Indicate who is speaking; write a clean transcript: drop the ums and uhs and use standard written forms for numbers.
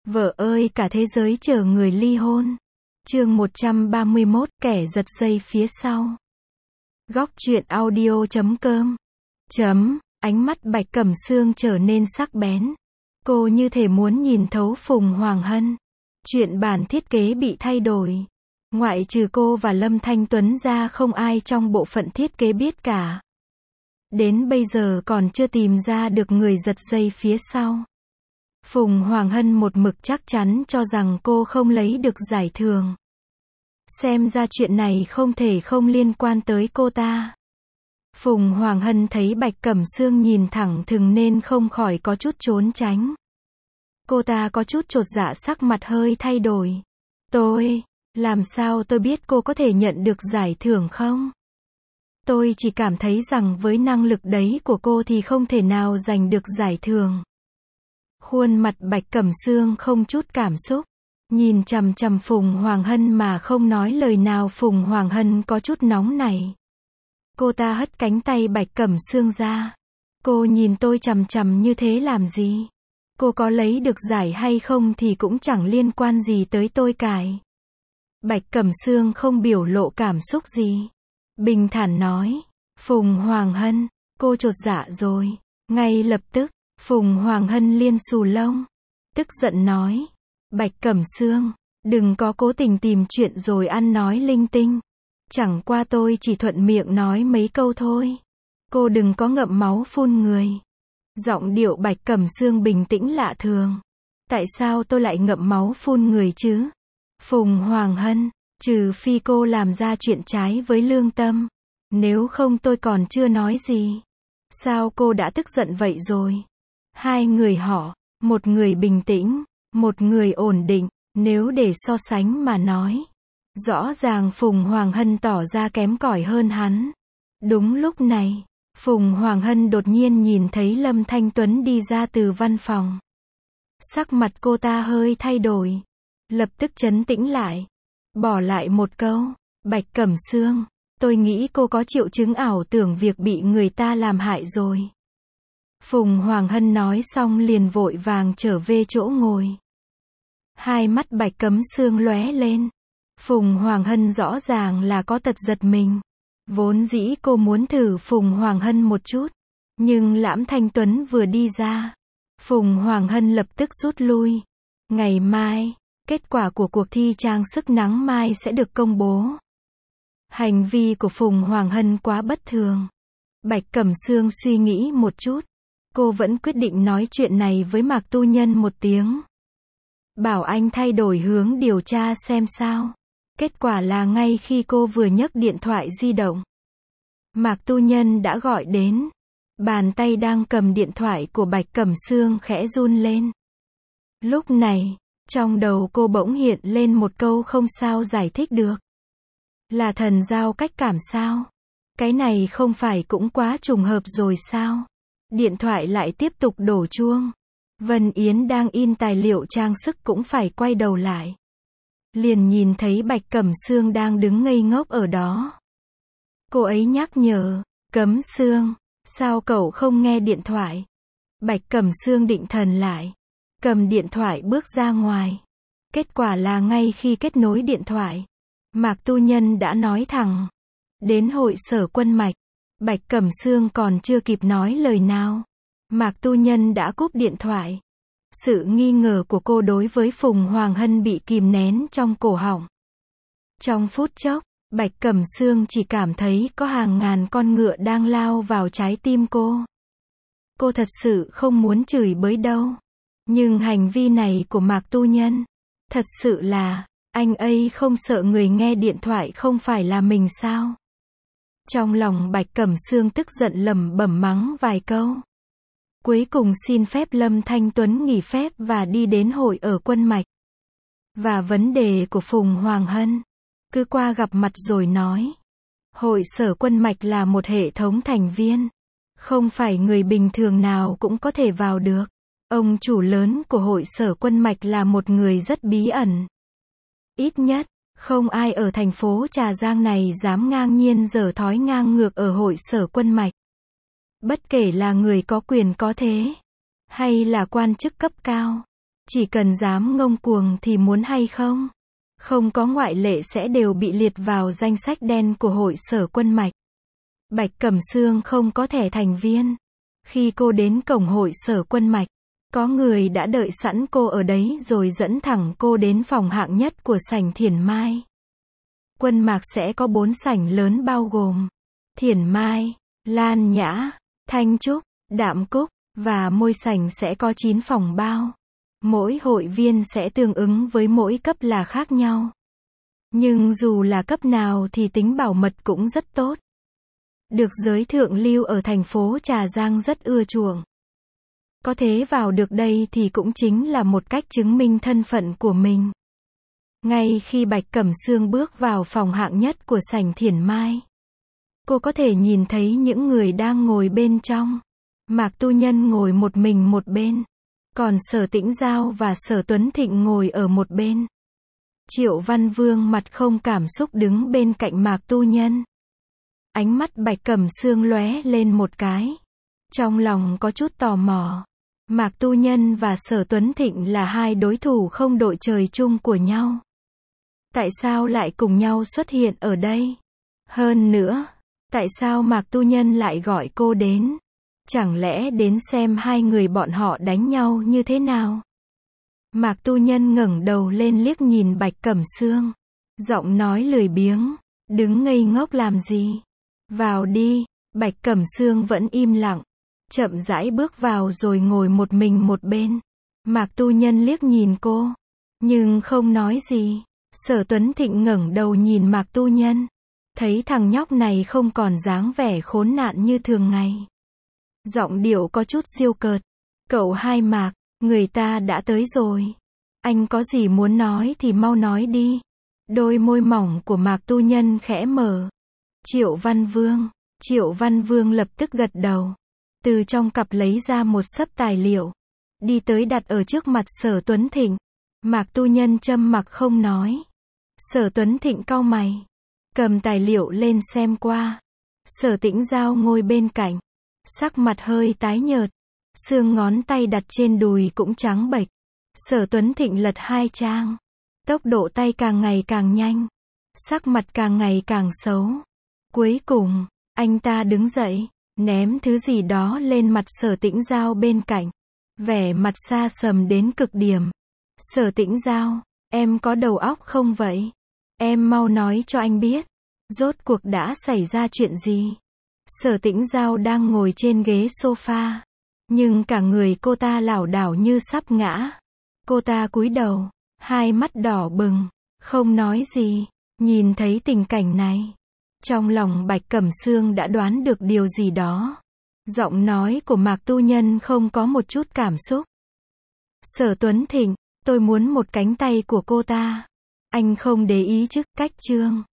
Speaker 1: Vợ ơi cả thế giới chờ người ly hôn. Chương 131, kẻ giật dây phía sau. Góc truyện audio.com. Ánh mắt Bạch Cẩm Sương trở nên sắc bén. Cô như thể muốn nhìn thấu Phùng Hoàng Hân. Chuyện bản thiết kế bị thay đổi. Ngoại trừ cô và Lâm Thanh Tuấn ra không ai trong bộ phận thiết kế biết cả. Đến bây giờ còn chưa tìm ra được người giật dây phía sau. Phùng Hoàng Hân một mực chắc chắn cho rằng cô không lấy được giải thưởng. Xem ra chuyện này không thể không liên quan tới cô ta. Phùng Hoàng Hân thấy Bạch Cẩm Sương nhìn thẳng thừng nên không khỏi có chút trốn tránh. Cô ta có chút chột dạ, sắc mặt hơi thay đổi. Làm sao tôi biết cô có thể nhận được giải thưởng không? Tôi chỉ cảm thấy rằng với năng lực đấy của cô thì không thể nào giành được giải thưởng. Khuôn mặt Bạch Cẩm Sương không chút cảm xúc, nhìn chằm chằm Phùng Hoàng Hân mà không nói lời nào. Phùng Hoàng Hân có chút nóng nảy. Cô ta hất cánh tay Bạch Cẩm Sương ra. Cô nhìn tôi chằm chằm như thế làm gì? Cô có lấy được giải hay không thì cũng chẳng liên quan gì tới tôi cả. Bạch Cẩm Sương không biểu lộ cảm xúc gì. Bình thản nói. Phùng Hoàng Hân, cô chột dạ rồi. Ngay lập tức, Phùng Hoàng Hân liên xù lông. Tức giận nói. Bạch Cẩm Sương, đừng có cố tình tìm chuyện rồi ăn nói linh tinh. Chẳng qua tôi chỉ thuận miệng nói mấy câu thôi. Cô đừng có ngậm máu phun người. Giọng điệu Bạch Cẩm Sương bình tĩnh lạ thường. Tại sao tôi lại ngậm máu phun người chứ? Phùng Hoàng Hân, trừ phi cô làm ra chuyện trái với lương tâm. Nếu không tôi còn chưa nói gì. Sao cô đã tức giận vậy rồi? Hai người họ, một người bình tĩnh, một người ổn định. Nếu để so sánh mà nói, rõ ràng Phùng Hoàng Hân tỏ ra kém cỏi hơn hắn. Đúng lúc này, Phùng Hoàng Hân đột nhiên nhìn thấy Lâm Thanh Tuấn đi ra từ văn phòng. Sắc mặt cô ta hơi thay đổi. Lập tức trấn tĩnh lại. Bỏ lại một câu. Bạch Cẩm Sương, tôi nghĩ cô có triệu chứng ảo tưởng việc bị người ta làm hại rồi. Phùng Hoàng Hân nói xong liền vội vàng trở về chỗ ngồi. Hai mắt Bạch Cẩm Sương lóe lên. Phùng Hoàng Hân rõ ràng là có tật giật mình. Vốn dĩ cô muốn thử Phùng Hoàng Hân một chút. Nhưng Lãm Thanh Tuấn vừa đi ra. Phùng Hoàng Hân lập tức rút lui. Ngày mai, kết quả của cuộc thi trang sức nắng mai sẽ được công bố. Hành vi của Phùng Hoàng Hân quá bất thường. Bạch Cẩm Sương suy nghĩ một chút. Cô vẫn quyết định nói chuyện này với Mạc Tu Nhân một tiếng. Bảo anh thay đổi hướng điều tra xem sao. Kết quả là ngay khi cô vừa nhấc điện thoại di động, Mạc Tu Nhân đã gọi đến. Bàn tay đang cầm điện thoại của Bạch Cẩm Sương khẽ run lên. Lúc này, trong đầu cô bỗng hiện lên một câu không sao giải thích được. Là thần giao cách cảm sao? Cái này không phải cũng quá trùng hợp rồi sao? Điện thoại lại tiếp tục đổ chuông. Vân Yến đang in tài liệu trang sức cũng phải quay đầu lại. Liền nhìn thấy Bạch Cẩm Sương đang đứng ngây ngốc ở đó. Cô ấy nhắc nhở. Cẩm Sương, sao cậu không nghe điện thoại? Bạch Cẩm Sương định thần lại. Cầm điện thoại bước ra ngoài. Kết quả là ngay khi kết nối điện thoại, Mạc Tu Nhân đã nói thẳng. Đến hội sở Quân Mạch. Bạch Cẩm Sương còn chưa kịp nói lời nào. Mạc Tu Nhân đã cúp điện thoại. Sự nghi ngờ của cô đối với Phùng Hoàng Hân bị kìm nén trong cổ họng. Trong phút chốc, Bạch Cẩm Sương chỉ cảm thấy có hàng ngàn con ngựa đang lao vào trái tim cô. Cô thật sự không muốn chửi bới đâu. Nhưng hành vi này của Mạc Tu Nhân, thật sự là, anh ấy không sợ người nghe điện thoại không phải là mình sao? Trong lòng Bạch Cẩm Sương tức giận lẩm bẩm mắng vài câu. Cuối cùng xin phép Lâm Thanh Tuấn nghỉ phép và đi đến hội ở Quân Mạch. Và vấn đề của Phùng Hoàng Hân, cứ qua gặp mặt rồi nói. Hội sở Quân Mạch là một hệ thống thành viên. Không phải người bình thường nào cũng có thể vào được. Ông chủ lớn của hội sở Quân Mạch là một người rất bí ẩn. Ít nhất, không ai ở thành phố Trà Giang này dám ngang nhiên giở thói ngang ngược ở hội sở Quân Mạch. Bất kể là người có quyền có thế, hay là quan chức cấp cao, Chỉ cần dám ngông cuồng thì muốn hay không, không có ngoại lệ sẽ đều bị liệt vào danh sách đen của hội Sở Quân Mạch. Bạch Cẩm Sương không có thẻ thành viên. Khi cô đến cổng hội Sở Quân Mạch, có người đã đợi sẵn cô ở đấy rồi dẫn thẳng cô đến phòng hạng nhất của sảnh Thiển Mai. Quân Mạc sẽ có 4 sảnh lớn bao gồm Thiển Mai, Lan Nhã, Thanh Trúc, Đạm Cúc, và Môi Sảnh sẽ có 9 phòng bao. Mỗi hội viên sẽ tương ứng với mỗi cấp là khác nhau. Nhưng dù là cấp nào thì tính bảo mật cũng rất tốt. Được giới thượng lưu ở thành phố Trà Giang rất ưa chuộng. Có thế vào được đây thì cũng chính là một cách chứng minh thân phận của mình. Ngay khi Bạch Cẩm Sương bước vào phòng hạng nhất của sảnh Thiển Mai, cô có thể nhìn thấy những người đang ngồi bên trong. Mạc Tu Nhân ngồi một mình một bên, còn Sở Tĩnh Giao và Sở Tuấn Thịnh ngồi ở một bên. Triệu Văn Vương mặt không cảm xúc đứng bên cạnh Mạc Tu Nhân. Ánh mắt Bạch Cẩm Sương lóe lên một cái. Trong lòng có chút tò mò. Mạc Tu Nhân và Sở Tuấn Thịnh là hai đối thủ không đội trời chung của nhau. Tại sao lại cùng nhau xuất hiện ở đây? Hơn nữa, tại sao Mạc Tu Nhân lại gọi cô đến? Chẳng lẽ đến xem hai người bọn họ đánh nhau như thế nào? Mạc Tu Nhân ngẩng đầu lên liếc nhìn Bạch Cẩm Sương. Giọng nói lười biếng. Đứng ngây ngốc làm gì? Vào đi. Bạch Cẩm Sương vẫn im lặng. Chậm rãi bước vào rồi ngồi một mình một bên. Mạc Tu Nhân liếc nhìn cô, nhưng không nói gì. Sở Tuấn Thịnh ngẩng đầu nhìn Mạc Tu Nhân. Thấy thằng nhóc này không còn dáng vẻ khốn nạn như thường ngày. Giọng điệu có chút giễu cợt. Cậu Hai Mạc, người ta đã tới rồi. Anh có gì muốn nói thì mau nói đi. Đôi môi mỏng của Mạc Tu Nhân khẽ mở. Triệu Văn Vương. Triệu Văn Vương lập tức gật đầu. Từ trong cặp lấy ra một xấp tài liệu. Đi tới đặt ở trước mặt Sở Tuấn Thịnh. Mạc Tu Nhân trầm mặc không nói. Sở Tuấn Thịnh cau mày. Cầm tài liệu lên xem qua. Sở Tĩnh Giao ngồi bên cạnh. Sắc mặt hơi tái nhợt. Xương ngón tay đặt trên đùi cũng trắng bệch. Sở Tuấn Thịnh lật 2 trang. Tốc độ tay càng ngày càng nhanh. Sắc mặt càng ngày càng xấu. Cuối cùng, anh ta đứng dậy, ném thứ gì đó lên mặt Sở Tĩnh Giao bên cạnh. Vẻ mặt xa sầm đến cực điểm. Sở Tĩnh Giao, em có đầu óc không vậy? Em mau nói cho anh biết. Rốt cuộc đã xảy ra chuyện gì? Sở Tĩnh Giao đang ngồi trên ghế sofa. Nhưng cả người cô ta lảo đảo như sắp ngã. Cô ta cúi đầu, hai mắt đỏ bừng, không nói gì. Nhìn thấy tình cảnh này, trong lòng Bạch Cẩm Sương đã đoán được điều gì đó. Giọng nói của Mạc Tu Nhân không có một chút cảm xúc. Sở Tuấn Thịnh, tôi muốn một cánh tay của cô ta. Anh không để ý chứ? Cách chương